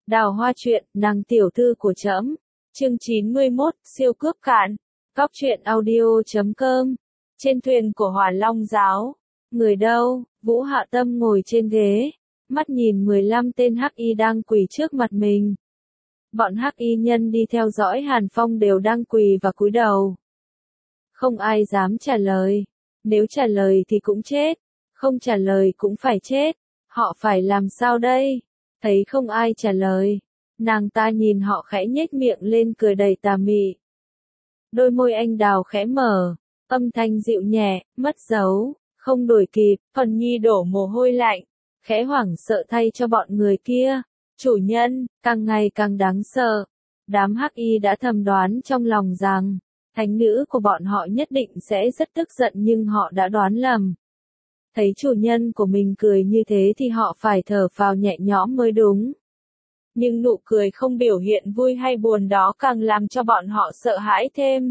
Đào Hoa truyện, nàng tiểu thư của trẫm. Chương 91, siêu cướp cạn. Góc truyện audio.com. Trên thuyền của Hỏa Long giáo. Người đâu? Vũ Hạ Tâm ngồi trên ghế, mắt nhìn 15 tên hắc y đang quỳ trước mặt mình. Bọn hắc y nhân đi theo dõi Hàn Phong đều đang quỳ và cúi đầu. Không ai dám trả lời. Nếu trả lời thì cũng chết. Không trả lời cũng phải chết. Họ phải làm sao đây? Thấy không ai trả lời, nàng ta nhìn họ khẽ nhếch miệng lên cười đầy tà mị. Đôi môi anh đào khẽ mở, âm thanh dịu nhẹ, mất dấu, không đuổi kịp. Phần Nhi đổ mồ hôi lạnh, khẽ hoảng sợ thay cho bọn người kia. Chủ nhân, càng ngày càng đáng sợ. Đám hắc y đã thầm đoán trong lòng rằng, thánh nữ của bọn họ nhất định sẽ rất tức giận, nhưng họ đã đoán lầm. Thấy chủ nhân của mình cười như thế thì họ phải thở phào nhẹ nhõm mới đúng. Nhưng nụ cười không biểu hiện vui hay buồn đó càng làm cho bọn họ sợ hãi thêm.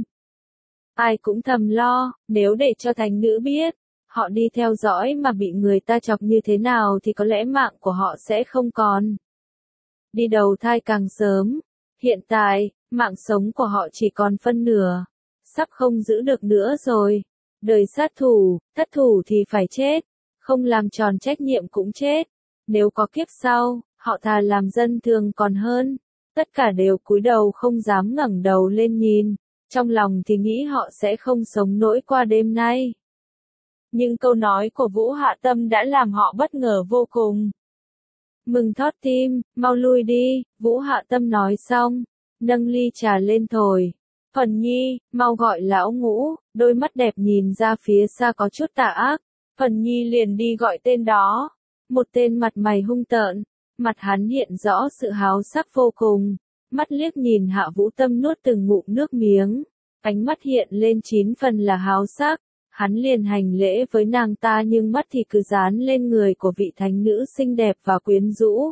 Ai cũng thầm lo, nếu để cho thánh nữ biết, họ đi theo dõi mà bị người ta chọc như thế nào thì có lẽ mạng của họ sẽ không còn. Đi đầu thai càng sớm, hiện tại, mạng sống của họ chỉ còn phân nửa, sắp không giữ được nữa rồi. Đời sát thủ, thất thủ thì phải chết, không làm tròn trách nhiệm cũng chết. Nếu có kiếp sau, họ thà làm dân thường còn hơn. Tất cả đều cúi đầu không dám ngẩng đầu lên nhìn, trong lòng thì nghĩ họ sẽ không sống nổi qua đêm nay. Nhưng câu nói của Vũ Hạ Tâm đã làm họ bất ngờ vô cùng. Mừng thót tim, mau lui đi, Vũ Hạ Tâm nói xong, nâng ly trà lên thổi. Phần Nhi, mau gọi lão Ngũ. Đôi mắt đẹp nhìn ra phía xa có chút tà ác. Phần Nhi liền đi gọi tên đó. Một tên mặt mày hung tợn, mặt hắn hiện rõ sự háo sắc vô cùng. Mắt liếc nhìn Hạ Vũ Tâm nuốt từng ngụm nước miếng, ánh mắt hiện lên 9 phần là háo sắc. Hắn liền hành lễ với nàng ta nhưng mắt thì cứ dán lên người của vị thánh nữ xinh đẹp và quyến rũ.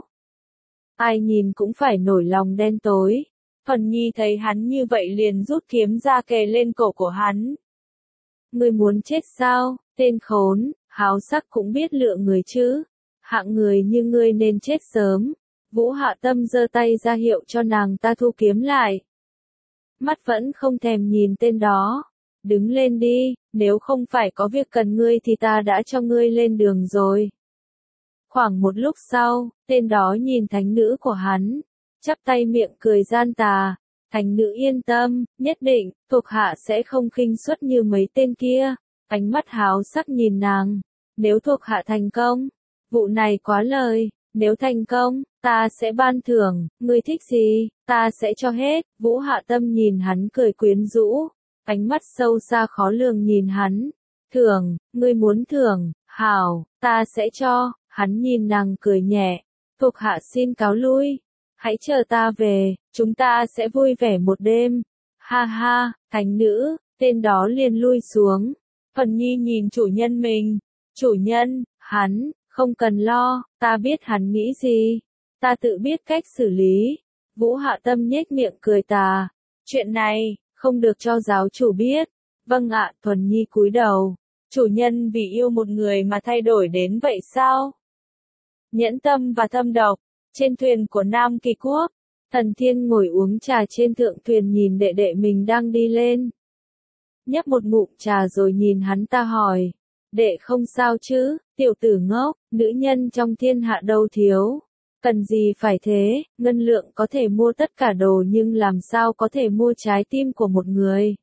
Ai nhìn cũng phải nổi lòng đen tối. Phần Nhi thấy hắn như vậy liền rút kiếm ra kề lên cổ của hắn. Ngươi muốn chết sao, tên khốn, háo sắc cũng biết lựa người chứ. Hạng người như ngươi nên chết sớm. Vũ Hạ Tâm giơ tay ra hiệu cho nàng ta thu kiếm lại. Mắt vẫn không thèm nhìn tên đó. Đứng lên đi, nếu không phải có việc cần ngươi thì ta đã cho ngươi lên đường rồi. Khoảng một lúc sau, tên đó nhìn thánh nữ của hắn, chắp tay miệng cười gian tà. Thánh nữ yên tâm, nhất định, thuộc hạ sẽ không khinh suất như mấy tên kia. Ánh mắt háo sắc nhìn nàng. Nếu thuộc hạ thành công, vụ này quá lời. Nếu thành công, ta sẽ ban thưởng. Ngươi thích gì, ta sẽ cho hết. Vũ Hạ Tâm nhìn hắn cười quyến rũ. Ánh mắt sâu xa khó lường nhìn hắn. Thưởng, ngươi muốn thưởng, hảo, ta sẽ cho. Hắn nhìn nàng cười nhẹ. Thuộc hạ xin cáo lui. Hãy chờ ta về, chúng ta sẽ vui vẻ một đêm. Ha ha, thánh nữ, tên đó liền lui xuống. Phần Nhi nhìn chủ nhân mình. Chủ nhân, hắn, không cần lo, ta biết hắn nghĩ gì. Ta tự biết cách xử lý. Vũ Hạ Tâm nhếch miệng cười tà. Chuyện này, không được cho giáo chủ biết. Vâng ạ, Thuần Nhi cúi đầu. Chủ nhân vì yêu một người mà thay đổi đến vậy sao? Nhẫn tâm và thâm độc. Trên thuyền của Nam Kỳ Quốc, Thần Thiên ngồi uống trà trên thượng thuyền nhìn đệ đệ mình đang đi lên. Nhấp một ngụm trà rồi nhìn hắn ta hỏi. Đệ không sao chứ, tiểu tử ngốc, nữ nhân trong thiên hạ đâu thiếu. Cần gì phải thế, ngân lượng có thể mua tất cả đồ nhưng làm sao có thể mua trái tim của một người.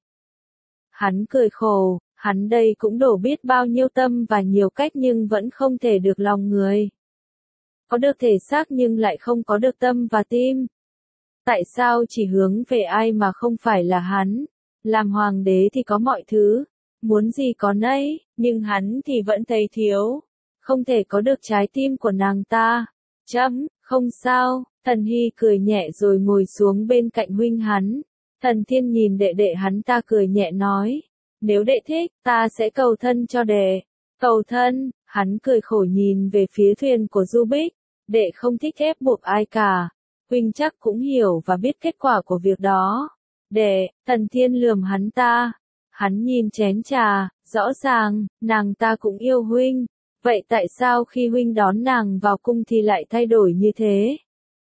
Hắn cười khổ, hắn đây cũng đổ biết bao nhiêu tâm và nhiều cách nhưng vẫn không thể được lòng người. Có được thể xác nhưng lại không có được tâm và tim. Tại sao chỉ hướng về ai mà không phải là hắn? Làm hoàng đế thì có mọi thứ, muốn gì có nấy, nhưng hắn thì vẫn thấy thiếu. Không thể có được trái tim của nàng ta. Không sao, Thần Hy cười nhẹ rồi ngồi xuống bên cạnh huynh hắn. Thần Thiên nhìn đệ đệ hắn ta cười nhẹ nói. Nếu đệ thích, ta sẽ cầu thân cho đệ. Cầu thân, hắn cười khổ nhìn về phía thuyền của Du Bích. Đệ không thích ép buộc ai cả. Huynh chắc cũng hiểu và biết kết quả của việc đó. Đệ, Thần Thiên lườm hắn ta. Hắn nhìn chén trà, rõ ràng, nàng ta cũng yêu huynh. Vậy tại sao khi huynh đón nàng vào cung thì lại thay đổi như thế?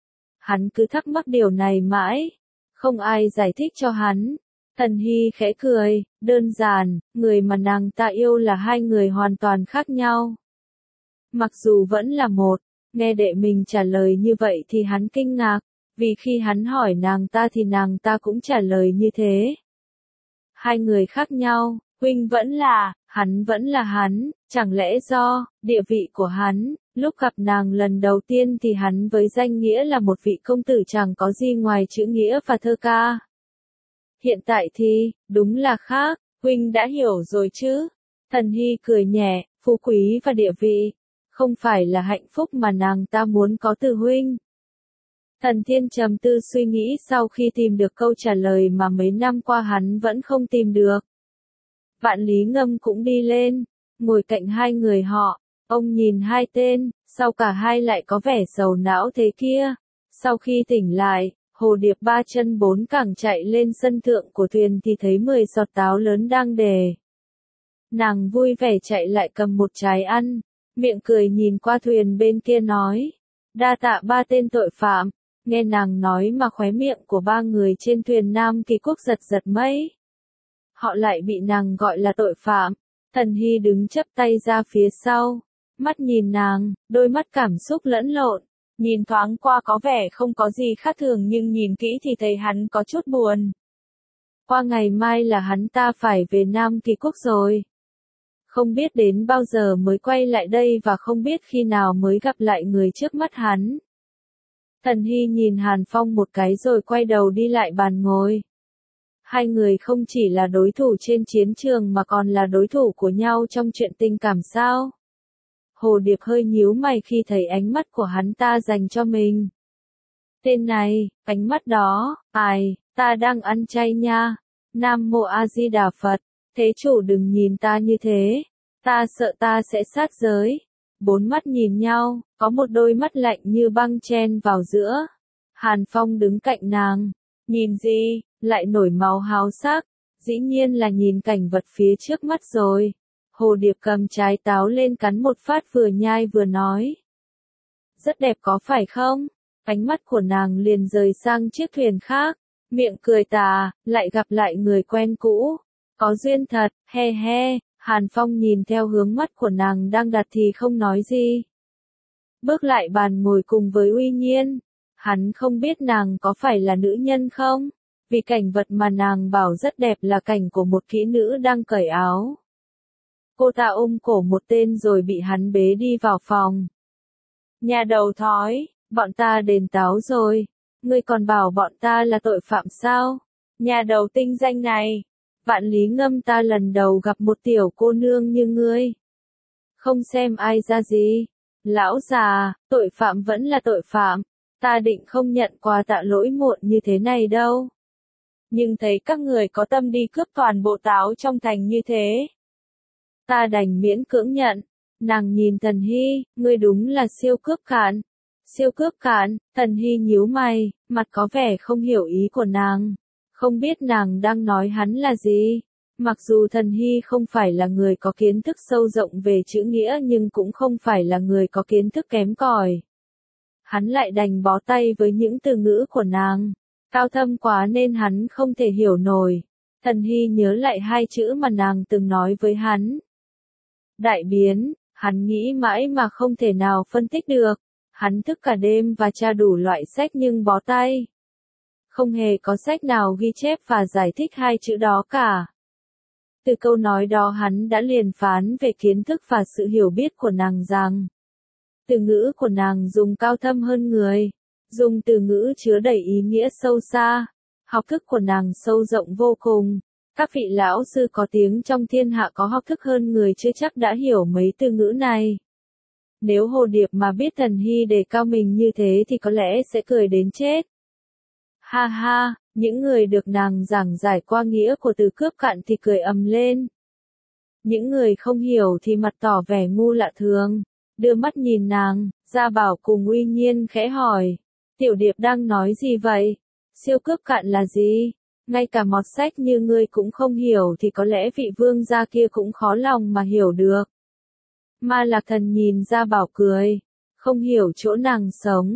Hắn cứ thắc mắc điều này mãi, không ai giải thích cho hắn. Thần Hy khẽ cười, đơn giản, người mà nàng ta yêu là hai người hoàn toàn khác nhau. Mặc dù vẫn là một, nghe đệ mình trả lời như vậy thì hắn kinh ngạc, vì khi hắn hỏi nàng ta thì nàng ta cũng trả lời như thế. Hai người khác nhau, huynh vẫn là, hắn vẫn là hắn, chẳng lẽ do địa vị của hắn, lúc gặp nàng lần đầu tiên thì hắn với danh nghĩa là một vị công tử chẳng có gì ngoài chữ nghĩa và thơ ca. Hiện tại thì, đúng là khác, huynh đã hiểu rồi chứ. Thần Hy cười nhẹ, phú quý và địa vị, không phải là hạnh phúc mà nàng ta muốn có từ huynh. Thần Thiên trầm tư suy nghĩ sau khi tìm được câu trả lời mà mấy năm qua hắn vẫn không tìm được. Vạn Lý Ngâm cũng đi lên, ngồi cạnh hai người họ, ông nhìn hai tên, sao cả hai lại có vẻ sầu não thế kia. Sau khi tỉnh lại, Hồ Điệp ba chân bốn cẳng chạy lên sân thượng của thuyền thì thấy 10 giọt táo lớn đang đề. Nàng vui vẻ chạy lại cầm một trái ăn, miệng cười nhìn qua thuyền bên kia nói, đa tạ ba tên tội phạm. Nghe nàng nói mà khóe miệng của ba người trên thuyền Nam Kỳ Quốc giật giật mấy. Họ lại bị nàng gọi là tội phạm. Thần Hy đứng chắp tay ra phía sau, mắt nhìn nàng, đôi mắt cảm xúc lẫn lộn. Nhìn thoáng qua có vẻ không có gì khác thường nhưng nhìn kỹ thì thấy hắn có chút buồn. Qua ngày mai là hắn ta phải về Nam Kỳ Quốc rồi. Không biết đến bao giờ mới quay lại đây và không biết khi nào mới gặp lại người trước mắt hắn. Thần Hy nhìn Hàn Phong một cái rồi quay đầu đi lại bàn ngồi. Hai người không chỉ là đối thủ trên chiến trường mà còn là đối thủ của nhau trong chuyện tình cảm sao? Hồ Điệp hơi nhíu mày khi thấy ánh mắt của hắn ta dành cho mình. Tên này, ánh mắt đó, ai, ta đang ăn chay nha. Nam Mô A Di Đà Phật, thế chủ đừng nhìn ta như thế, ta sợ ta sẽ sát giới. Bốn mắt nhìn nhau, có một đôi mắt lạnh như băng chen vào giữa. Hàn Phong đứng cạnh nàng, nhìn gì, lại nổi máu háo sắc, dĩ nhiên là nhìn cảnh vật phía trước mắt rồi. Hồ Điệp cầm trái táo lên cắn một phát vừa nhai vừa nói. Rất đẹp có phải không? Ánh mắt của nàng liền rời sang chiếc thuyền khác, miệng cười tà, lại gặp lại người quen cũ. Có duyên thật, he he. Hàn Phong nhìn theo hướng mắt của nàng đang đặt thì không nói gì. Bước lại bàn ngồi cùng với Uy Nhiên. Hắn không biết nàng có phải là nữ nhân không? Vì cảnh vật mà nàng bảo rất đẹp là cảnh của một kỹ nữ đang cởi áo. Cô ta ôm cổ một tên rồi bị hắn bế đi vào phòng. Nhà đầu thói, bọn ta đền táo rồi. Ngươi còn bảo bọn ta là tội phạm sao? Nhà đầu tinh danh này. Vạn Lý Ngâm, ta lần đầu gặp một tiểu cô nương như ngươi. Không xem ai ra gì. Lão già, tội phạm vẫn là tội phạm. Ta định không nhận quà tạ lỗi muộn như thế này đâu. Nhưng thấy các người có tâm đi cướp toàn bộ táo trong thành như thế. Ta đành miễn cưỡng nhận. Nàng nhìn Thần Hy, ngươi đúng là siêu cướp cạn. Siêu cướp cạn, Thần Hy nhíu mày, mặt có vẻ không hiểu ý của nàng. Không biết nàng đang nói hắn là gì. Mặc dù Thần Hy không phải là người có kiến thức sâu rộng về chữ nghĩa nhưng cũng không phải là người có kiến thức kém cỏi. Hắn lại đành bó tay với những từ ngữ của nàng. Cao thâm quá nên hắn không thể hiểu nổi. Thần Hy nhớ lại hai chữ mà nàng từng nói với hắn. Đại biến, hắn nghĩ mãi mà không thể nào phân tích được. Hắn thức cả đêm và tra đủ loại sách nhưng bó tay. Không hề có sách nào ghi chép và giải thích hai chữ đó cả. Từ câu nói đó hắn đã liền phán về kiến thức và sự hiểu biết của nàng rằng từ ngữ của nàng dùng cao thâm hơn người, dùng từ ngữ chứa đầy ý nghĩa sâu xa, học thức của nàng sâu rộng vô cùng. Các vị lão sư có tiếng trong thiên hạ có học thức hơn người chưa chắc đã hiểu mấy từ ngữ này. Nếu Hồ Điệp mà biết Thần Hy đề cao mình như thế thì có lẽ sẽ cười đến chết. Ha ha, những người được nàng giảng giải qua nghĩa của từ cướp cạn thì cười ầm lên. Những người không hiểu thì mặt tỏ vẻ ngu lạ thường, đưa mắt nhìn nàng, Gia Bảo cùng Uy Nhiên khẽ hỏi. Tiểu Điệp đang nói gì vậy? Siêu cướp cạn là gì? Ngay cả mọt sách như ngươi cũng không hiểu thì có lẽ vị vương gia kia cũng khó lòng mà hiểu được. Ma Lạc Thần nhìn Gia Bảo cười. Không hiểu chỗ nàng sống.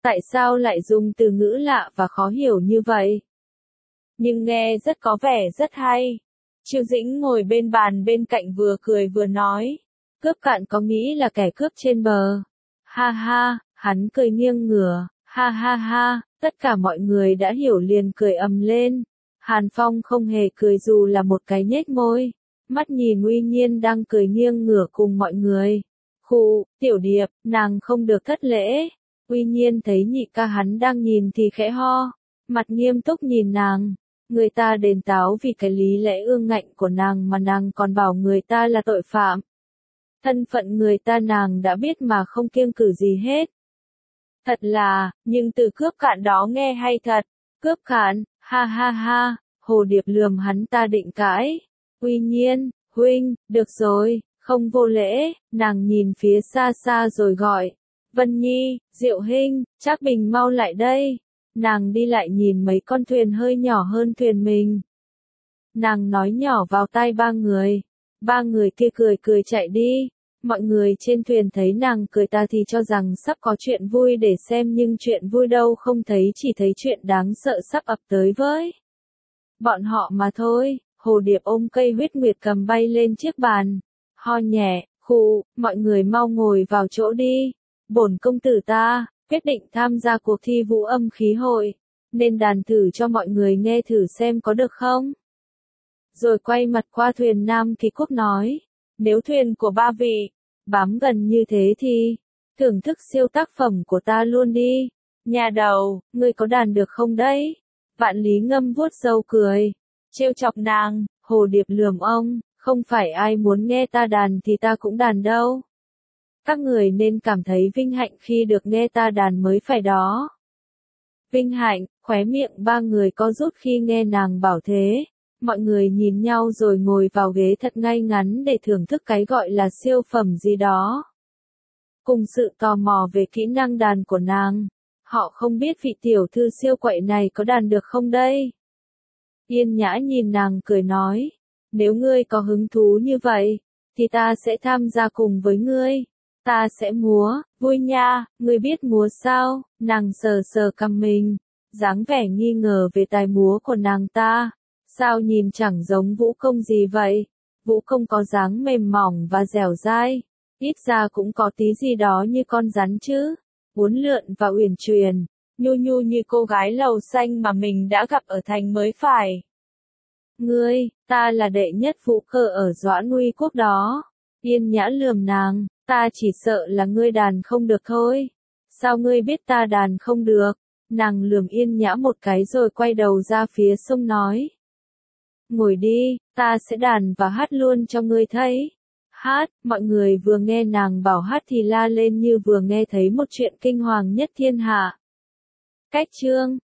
Tại sao lại dùng từ ngữ lạ và khó hiểu như vậy? Nhưng nghe rất có vẻ rất hay. Chiêu Dĩnh ngồi bên bàn bên cạnh vừa cười vừa nói. Cướp cạn có nghĩ là kẻ cướp trên bờ. Ha ha, hắn cười nghiêng ngửa. Ha ha ha, tất cả mọi người đã hiểu liền cười ầm lên. Hàn Phong không hề cười dù là một cái nhếch môi. Mắt nhìn Uy Nhiên đang cười nghiêng ngửa cùng mọi người. Khụ, Tiểu Điệp, nàng không được thất lễ. Uy Nhiên thấy nhị ca hắn đang nhìn thì khẽ ho. Mặt nghiêm túc nhìn nàng. Người ta đền táo vì cái lý lẽ ương ngạnh của nàng mà nàng còn bảo người ta là tội phạm. Thân phận người ta nàng đã biết mà không kiêng cử gì hết. Thật là, nhưng từ cướp cạn đó nghe hay thật. Cướp cạn, ha ha ha, Hồ Điệp lườm hắn ta định cãi. Uy Nhiên, huynh, được rồi, không vô lễ, nàng nhìn phía xa xa rồi gọi. Vân Nhi, Diệu Hinh, Trác Bình mau lại đây. Nàng đi lại nhìn mấy con thuyền hơi nhỏ hơn thuyền mình. Nàng nói nhỏ vào tai ba người. Ba người kia cười cười chạy đi. Mọi người trên thuyền thấy nàng cười ta thì cho rằng sắp có chuyện vui để xem nhưng chuyện vui đâu không thấy chỉ thấy chuyện đáng sợ sắp ập tới với bọn họ mà thôi. Hồ Điệp ôm cây huyết nguyệt cầm bay lên chiếc bàn. Ho nhẹ, khụ, mọi người mau ngồi vào chỗ đi. Bổn công tử ta quyết định tham gia cuộc thi vũ âm khí hội, nên đàn thử cho mọi người nghe thử xem có được không. Rồi quay mặt qua thuyền Nam Kỳ Quốc nói, nếu thuyền của ba vị bám gần như thế thì thưởng thức siêu tác phẩm của ta luôn đi. Nhà đầu, ngươi có đàn được không đấy? Vạn Lý Ngâm vuốt râu cười, trêu chọc nàng. Hồ Điệp lườm ông, không phải ai muốn nghe ta đàn thì ta cũng đàn đâu. Các người nên cảm thấy vinh hạnh khi được nghe ta đàn mới phải đó. Vinh hạnh, khóe miệng ba người co rút khi nghe nàng bảo thế. Mọi người nhìn nhau rồi ngồi vào ghế thật ngay ngắn để thưởng thức cái gọi là siêu phẩm gì đó. Cùng sự tò mò về kỹ năng đàn của nàng, họ không biết vị tiểu thư siêu quậy này có đàn được không đây. Yên Nhã nhìn nàng cười nói, nếu ngươi có hứng thú như vậy, thì ta sẽ tham gia cùng với ngươi. Ta sẽ múa, vui nha, ngươi biết múa sao? Nàng sờ sờ cằm mình, dáng vẻ nghi ngờ về tài múa của nàng ta. Sao nhìn chẳng giống vũ công gì vậy? Vũ công có dáng mềm mỏng và dẻo dai, ít ra cũng có tí gì đó như con rắn chứ. Uốn lượn và uyển chuyển, nhu nhu như cô gái lầu xanh mà mình đã gặp ở thành mới phải. Ngươi, ta là đệ nhất vũ cơ ở Doãn Uy Quốc đó. Yên Nhã lườm nàng, ta chỉ sợ là ngươi đàn không được thôi. Sao ngươi biết ta đàn không được? Nàng lườm Yên Nhã một cái rồi quay đầu ra phía sông nói. Ngồi đi, ta sẽ đàn và hát luôn cho ngươi thấy. Hát, mọi người vừa nghe nàng bảo hát thì la lên như vừa nghe thấy một chuyện kinh hoàng nhất thiên hạ. Cách chương